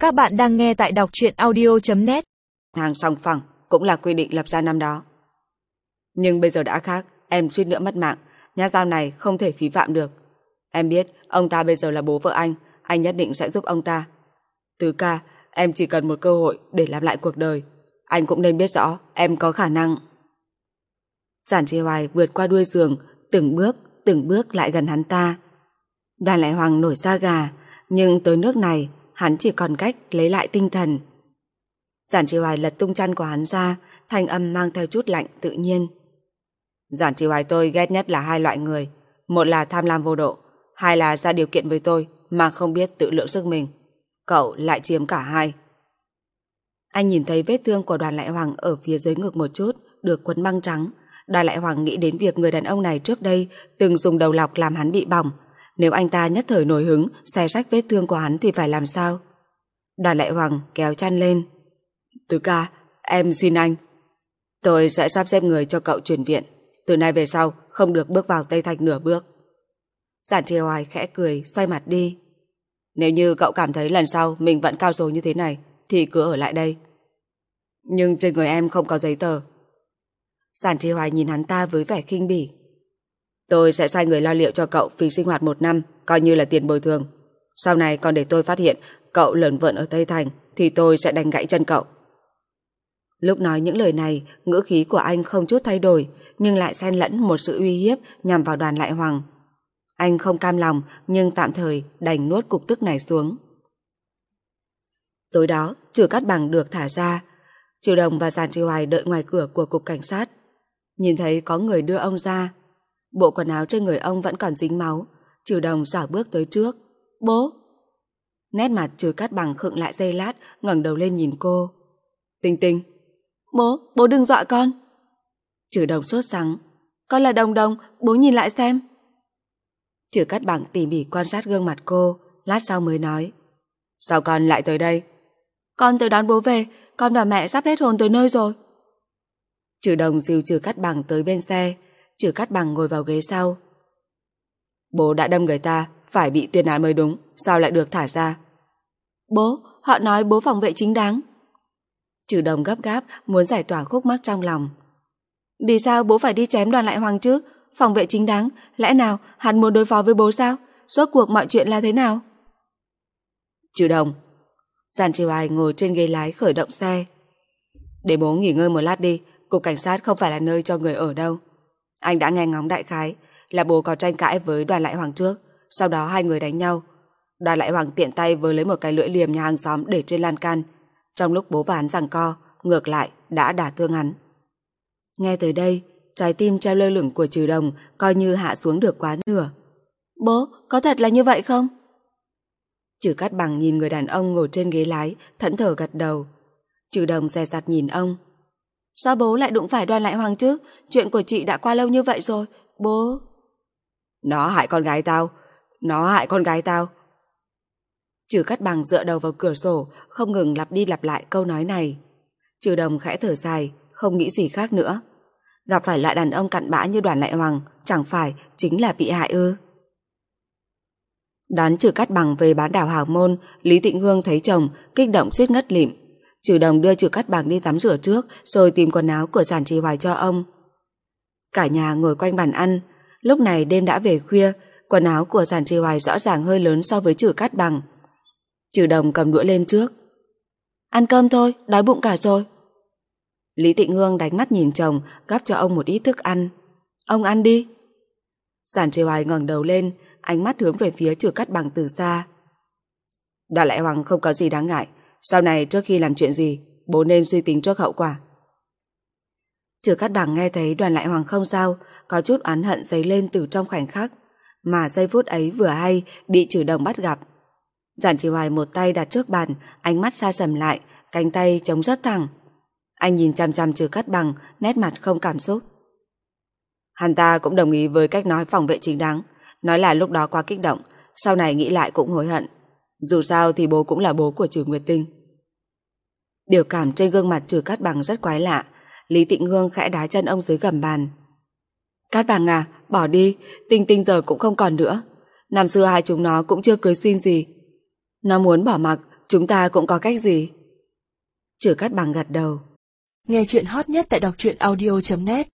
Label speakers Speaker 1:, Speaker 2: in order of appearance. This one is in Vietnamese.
Speaker 1: Các bạn đang nghe tại đọc truyện audio.net.
Speaker 2: Hàng song phẳng cũng là quy định lập ra năm đó. Nhưng bây giờ đã khác, em suýt nữa mất mạng, nhát dao này không thể phí phạm được. Em biết ông ta bây giờ là bố vợ anh nhất định sẽ giúp ông ta. Tứ ca, em chỉ cần một cơ hội để làm lại cuộc đời. Anh cũng nên biết rõ em có khả năng. Giản Chi Hoài vượt qua đuôi giường, từng bước lại gần hắn ta. Đoàn Lại Hoàng nổi da gà, nhưng tới nước này hắn chỉ còn cách lấy lại tinh thần. Giản Chi Hoài lật tung chăn của hắn ra, thanh âm mang theo chút lạnh tự nhiên. Giản Chi Hoài, tôi ghét nhất là hai loại người, một là tham lam vô độ, hai là ra điều kiện với tôi mà không biết tự lượng sức mình. Cậu lại chiếm cả hai. Anh nhìn thấy vết thương của Đoàn Lại Hoàng ở phía dưới ngực một chút, được quấn băng trắng. Đoàn Lại Hoàng nghĩ đến việc người đàn ông này trước đây từng dùng đầu lọc làm hắn bị bỏng. Nếu anh ta nhất thời nổi hứng xé rách vết thương của hắn thì phải làm sao? Đoàn Lại Hoàng kéo chăn lên. Tứ ca, em xin anh. Tôi sẽ sắp xếp người cho cậu chuyển viện. Từ nay về sau không được bước vào Tây Thạch nửa bước. Giản Chi Hoài khẽ cười, xoay mặt đi. Nếu như cậu cảm thấy lần sau mình vẫn cao rồi như thế này thì cứ ở lại đây. Nhưng trên người em không có giấy tờ. Giản Chi Hoài nhìn hắn ta với vẻ khinh bỉ. Tôi sẽ sai người lo liệu cho cậu phí sinh hoạt 1 năm, coi như là tiền bồi thường. Sau này còn để tôi phát hiện cậu lởn vởn ở Tây Thành thì tôi sẽ đánh gãy chân cậu. Lúc nói những lời này, ngữ khí của anh không chút thay đổi, nhưng lại xen lẫn một sự uy hiếp nhằm vào Đoàn Lại Hoàng. Anh không cam lòng, nhưng tạm thời đành nuốt cục tức này xuống. Tối đó, Trừ Cát Bằng được thả ra. Trừ Đồng và Giản Chi Hoài đợi ngoài cửa của cục cảnh sát. Nhìn thấy có người đưa ông ra. Bộ quần áo trên người ông vẫn còn dính máu. Trừ Đồng xảo bước tới trước. Bố! Nét mặt Trừ Cát Bằng khựng lại giây lát, ngẩng đầu lên nhìn cô. Tinh Tinh! Bố đừng dọa con! Trừ Đồng sốt sắng. Con là Đồng Đồng, bố nhìn lại xem. Trừ Cát Bằng tỉ mỉ quan sát gương mặt cô, lát sau mới nói. Sao con lại tới đây? Con tới đón bố về, con và mẹ sắp hết hồn tới nơi rồi. Trừ Đồng dìu Trừ Cát Bằng tới bên xe. Trừ Cát Bằng ngồi vào ghế sau. Bố đã đâm người ta, phải bị tuyên án mới đúng, sao lại được thả ra? Bố, họ nói bố phòng vệ chính đáng. Trừ Đồng gấp gáp muốn giải tỏa khúc mắc trong lòng. Vì sao bố phải đi chém Đoàn Lại Hoàng chứ? Phòng vệ chính đáng, lẽ nào hắn muốn đối phó với bố sao? Rốt cuộc mọi chuyện là thế nào? Trừ Đồng. Giản Chi Hoài ngồi trên ghế lái khởi động xe. Để bố nghỉ ngơi một lát đi, cục cảnh sát không phải là nơi cho người ở đâu. Anh đã nghe ngóng đại khái là bố có tranh cãi với Đoàn Lại Hoàng trước, sau đó hai người đánh nhau. Đoàn Lại Hoàng tiện tay vớ lấy một cái lưỡi liềm nhà hàng xóm để trên lan can. Trong lúc bố và hắn giằng co, ngược lại đã đả thương hắn. Nghe tới đây, trái tim treo lơ lửng của Trừ Đồng coi như hạ xuống được quá nửa. Bố, có thật là như vậy không? Trừ Cát Bằng nhìn người đàn ông ngồi trên ghế lái, thẫn thờ gật đầu. Trừ Đồng dè dặt nhìn ông. Sao bố lại đụng phải Đoàn Lại Hoàng chứ? Chuyện của chị đã qua lâu như vậy rồi, bố... Nó hại con gái tao. Trừ Cát Bằng dựa đầu vào cửa sổ, không ngừng lặp đi lặp lại câu nói này. Trừ Đồng khẽ thở dài, không nghĩ gì khác nữa. Gặp phải loại đàn ông cặn bã như Đoàn Lại Hoàng, chẳng phải chính là bị hại ư? Đón Trừ Cát Bằng về bán đảo Hào Môn, Lý Tịnh Hương thấy chồng, kích động suýt ngất lịm. Trừ Đồng đưa Trừ Cát Bằng đi tắm rửa trước, rồi tìm quần áo của Giản Chi Hoài cho ông. Cả nhà ngồi quanh bàn ăn. Lúc này đêm đã về khuya, quần áo của Giản Chi Hoài rõ ràng hơi lớn so với Trừ Cát Bằng. Trừ Đồng cầm đũa lên trước. Ăn cơm thôi, đói bụng cả rồi. Lý Tịnh Hương đánh mắt nhìn chồng, gắp cho ông một ít thức ăn. Ông ăn đi. Giản Chi Hoài ngẩng đầu lên, ánh mắt hướng về phía Trừ Cát Bằng từ xa. Đoàn Lại Hoàng không có gì đáng ngại. Sau này trước khi làm chuyện gì, bố nên suy tính trước hậu quả. Trừ Cát Bằng nghe thấy Đoàn Lại Hoàng không sao, có chút oán hận dấy lên từ trong khoảnh khắc. Mà giây phút ấy vừa hay bị Trừ Đồng bắt gặp. Giản Chi Hoài một tay đặt trước bàn, ánh mắt xa sầm lại, cánh tay chống rất thẳng. Anh nhìn chằm chằm Trừ Cát Bằng, nét mặt không cảm xúc. Hắn ta cũng đồng ý với cách nói phòng vệ chính đáng, nói là lúc đó quá kích động, sau này nghĩ lại cũng hối hận. Dù sao thì bố cũng là bố của Trừ Nguyệt Tinh. Biểu cảm trên gương mặt Trừ Cát Bằng rất quái lạ. Lý Tịnh Hương khẽ đá chân ông dưới gầm bàn. Cát Bằng à, bỏ đi, Tinh Tinh giờ cũng không còn nữa. Năm xưa hai chúng nó cũng chưa cưới xin gì. Nó muốn bỏ mặc, chúng ta cũng có cách gì? Trử Cát Bằng gật đầu.
Speaker 1: Nghe chuyện hot nhất tại đọc truyện audio.net